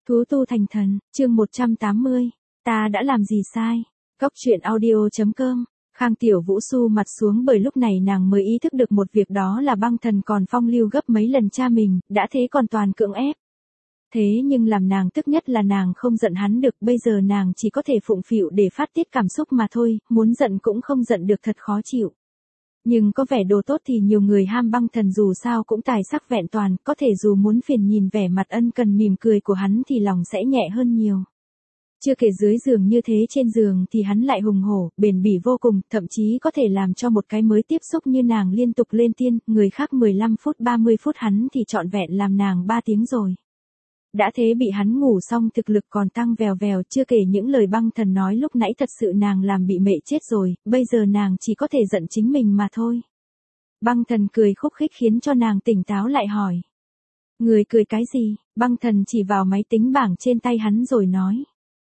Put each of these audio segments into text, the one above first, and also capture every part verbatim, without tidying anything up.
Thú tu thành thần, chương một trăm tám mươi. Ta đã làm gì sai? Cốc truyện audio.com. Khang Tiểu Vũ su mặt xuống bởi lúc này nàng mới ý thức được một việc, đó là băng thần còn phong lưu gấp mấy lần cha mình, đã thế còn toàn cưỡng ép. Thế nhưng làm nàng tức nhất là nàng không giận hắn được, bây giờ nàng chỉ có thể phụng phịu để phát tiết cảm xúc mà thôi, muốn giận cũng không giận được, thật khó chịu. Nhưng có vẻ đồ tốt thì nhiều người ham băng thần dù sao cũng tài sắc vẹn toàn, có thể dù muốn phiền nhìn vẻ mặt ân cần mỉm cười của hắn thì lòng sẽ nhẹ hơn nhiều. Chưa kể dưới giường như thế, trên giường thì hắn lại hùng hổ, bền bỉ vô cùng, thậm chí có thể làm cho một cái mới tiếp xúc như nàng liên tục lên tiên, người khác mười lăm phút ba mươi phút, hắn thì trọn vẹn làm nàng ba tiếng rồi. Đã thế bị hắn ngủ xong thực lực còn tăng vèo vèo, chưa kể những lời băng thần nói lúc nãy thật sự nàng làm bị mệ chết rồi, bây giờ nàng chỉ có thể giận chính mình mà thôi. Băng thần cười khúc khích khiến cho nàng tỉnh táo lại, hỏi. Người cười cái gì? Băng thần chỉ vào máy tính bảng trên tay hắn rồi nói.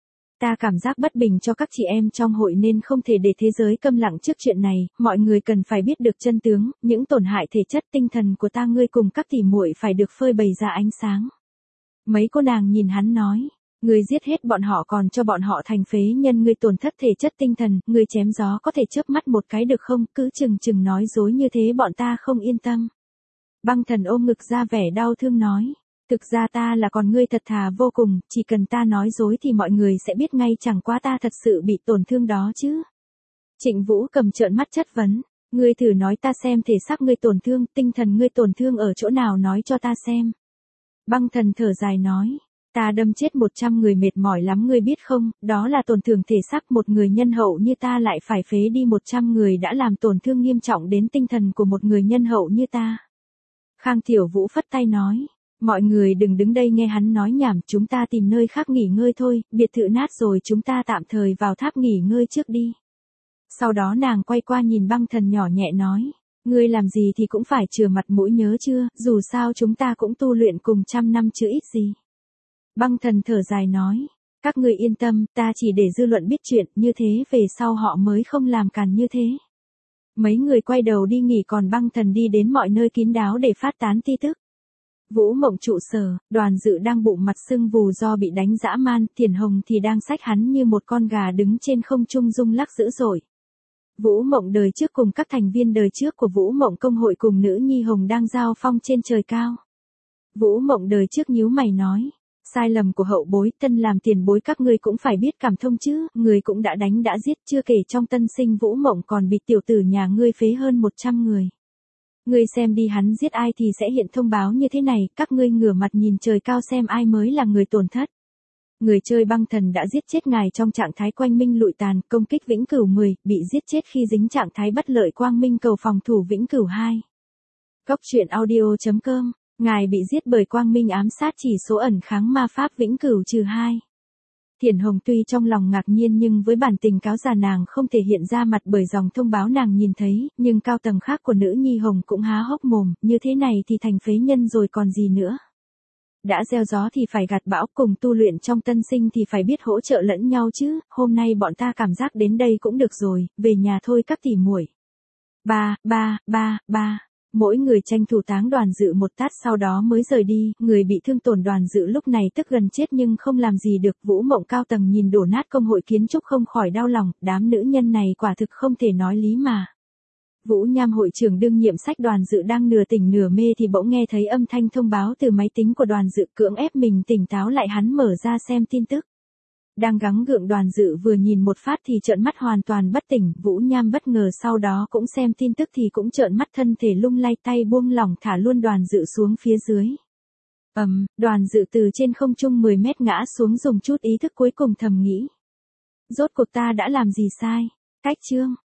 Ta cảm giác bất bình cho các chị em trong hội nên không thể để thế giới câm lặng trước chuyện này, mọi người cần phải biết được chân tướng, những tổn hại thể chất tinh thần của ta ngươi cùng các tỷ muội phải được phơi bày ra ánh sáng. Mấy cô nàng nhìn hắn nói, ngươi giết hết bọn họ còn cho bọn họ thành phế nhân, ngươi tổn thất thể chất tinh thần, ngươi chém gió có thể chớp mắt một cái được không, cứ chừng chừng nói dối như thế bọn ta không yên tâm. Băng thần ôm ngực ra vẻ đau thương nói, thực ra ta là con ngươi thật thà vô cùng, chỉ cần ta nói dối thì mọi người sẽ biết ngay, chẳng qua ta thật sự bị tổn thương đó chứ. Trịnh Vũ cầm trợn mắt chất vấn, ngươi thử nói ta xem, thể xác ngươi tổn thương, tinh thần ngươi tổn thương ở chỗ nào, nói cho ta xem. Băng thần thở dài nói, ta đâm chết một trăm người mệt mỏi lắm ngươi biết không, đó là tổn thương thể xác, một người nhân hậu như ta lại phải phế đi một trăm người đã làm tổn thương nghiêm trọng đến tinh thần của một người nhân hậu như ta. Khang Tiểu Vũ phất tay nói, mọi người đừng đứng đây nghe hắn nói nhảm, chúng ta tìm nơi khác nghỉ ngơi thôi, biệt thự nát rồi, chúng ta tạm thời vào tháp nghỉ ngơi trước đi. Sau đó nàng quay qua nhìn băng thần nhỏ nhẹ nói, ngươi làm gì thì cũng phải chừa mặt mũi nhớ chưa, dù sao chúng ta cũng tu luyện cùng trăm năm chứ ít gì. Băng thần thở dài nói, các ngươi yên tâm, ta chỉ để dư luận biết chuyện, như thế về sau họ mới không làm càn như thế. Mấy người quay đầu đi nghỉ, còn băng thần đi đến mọi nơi kín đáo để phát tán tin tức. Vũ Mộng trụ sở, Đoàn Dự đang bụng mặt sưng vù do bị đánh dã man, Thiển Hồng thì đang xách hắn như một con gà đứng trên không trung rung lắc dữ dội. Vũ Mộng đời trước cùng các thành viên đời trước của Vũ Mộng công hội cùng nữ nhi Hồng đang giao phong trên trời cao. Vũ Mộng đời trước nhíu mày nói, sai lầm của hậu bối, tân làm tiền bối các ngươi cũng phải biết cảm thông chứ, người cũng đã đánh đã giết, chưa kể trong tân sinh Vũ Mộng còn bị tiểu tử nhà ngươi phế hơn một trăm người. Ngươi xem đi, hắn giết ai thì sẽ hiện thông báo như thế này, các ngươi ngửa mặt nhìn trời cao xem ai mới là người tổn thất. Người chơi băng thần đã giết chết ngài trong trạng thái quanh minh lụi tàn, công kích vĩnh cửu mười, bị giết chết khi dính trạng thái bất lợi quang minh cầu phòng thủ vĩnh cửu hai. Cốc truyện audio.com, ngài bị giết bởi quang minh ám sát chỉ số ẩn kháng ma pháp vĩnh cửu trừ hai. Thiển Hồng tuy trong lòng ngạc nhiên nhưng với bản tình cáo già nàng không thể hiện ra mặt bởi dòng thông báo nàng nhìn thấy, nhưng cao tầng khác của nữ nhi Hồng cũng há hốc mồm, như thế này thì thành phế nhân rồi còn gì nữa. Đã gieo gió thì phải gặt bão, cùng tu luyện trong tân sinh thì phải biết hỗ trợ lẫn nhau chứ, hôm nay bọn ta cảm giác đến đây cũng được rồi, về nhà thôi các tỷ muội. Ba, ba, ba, ba. Mỗi người tranh thủ táng Đoàn Dự một tát sau đó mới rời đi, người bị thương tổn Đoàn Dự lúc này tức gần chết nhưng không làm gì được. Vũ Mộng cao tầng nhìn đổ nát công hội kiến trúc không khỏi đau lòng, đám nữ nhân này quả thực không thể nói lý mà. Vũ Nham hội trưởng đương nhiệm sách Đoàn Dự đang nửa tỉnh nửa mê thì bỗng nghe thấy âm thanh thông báo từ máy tính của Đoàn Dự, cưỡng ép mình tỉnh táo lại, hắn mở ra xem tin tức. Đang gắng gượng Đoàn Dự vừa nhìn một phát thì trợn mắt hoàn toàn bất tỉnh, Vũ Nham bất ngờ sau đó cũng xem tin tức thì cũng trợn mắt, thân thể lung lay, tay buông lỏng thả luôn Đoàn Dự xuống phía dưới. Ầm, um, Đoàn Dự từ trên không trung mười mét ngã xuống, dùng chút ý thức cuối cùng thầm nghĩ. Rốt cuộc ta đã làm gì sai? Cách chương